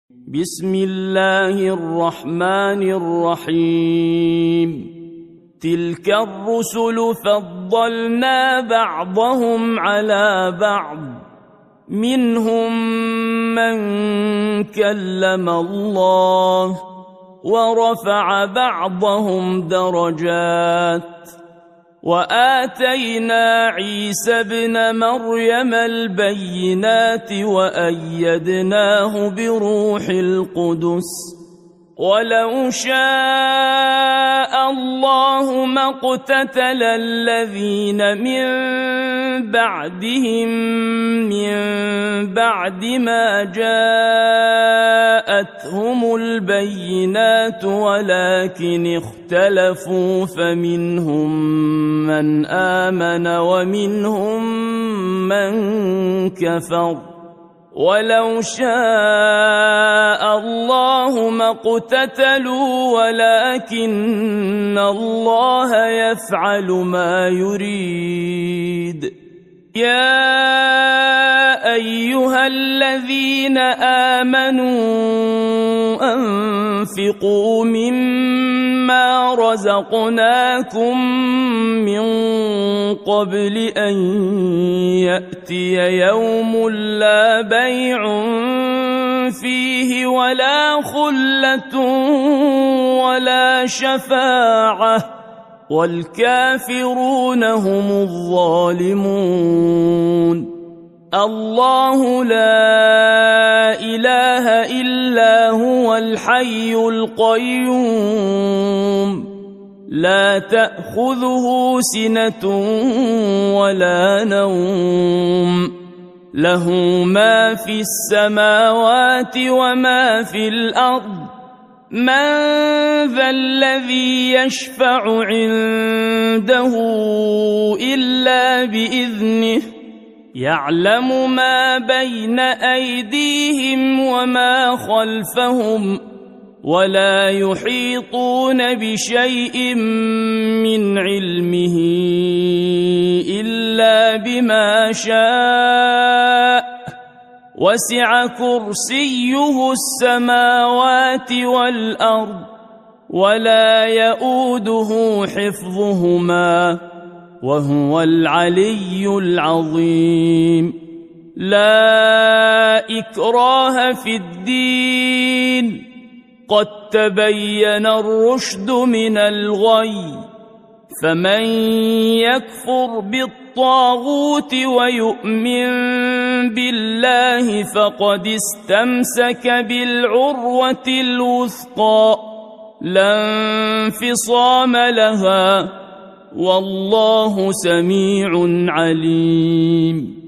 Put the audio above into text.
بسم الله الرحمن الرحيم. تلك الرسل فضلنا بعضهم على بعض، منهم من كلم الله ورفع بعضهم درجات، وآتينا عيسى ابن مريم البينات وأيدناه بروح القدس. ولو شاء الله ما اقتتل الذين من بعدهم من بعد ما جاءتهم البينات ولكن اختلفوا فمنهم من آمن ومنهم من كفر. ولو شاء الله ما اقتتلوا ولكن الله يفعل ما يريد. يا أيها الذين آمنوا أنفقوا مما رزقناكم من قبل أن يأتي يوم لا بيع فيه ولا خلة ولا شفاعة والكافرون هم الظالمون. الله لا إله إلا هو الحي القيوم، لا تأخذه سنة ولا نوم، له ما في السماوات وما في الأرض. من ذا الذي يشفع عنده إلا بإذنه، يعلم ما بين أيديهم وما خلفهم، ولا يحيطون بشيء من علمه إلا بما شاء، وسع كرسيه السماوات والأرض ولا يؤوده حفظهما وهو العلي العظيم. لا إكراه في الدين، قد تبين الرشد من الغي، فمن يكفر بالطاغوت ويؤمن بالله فقد استمسك بالعروة الوثقى لا انفصام لها، والله سميع عليم.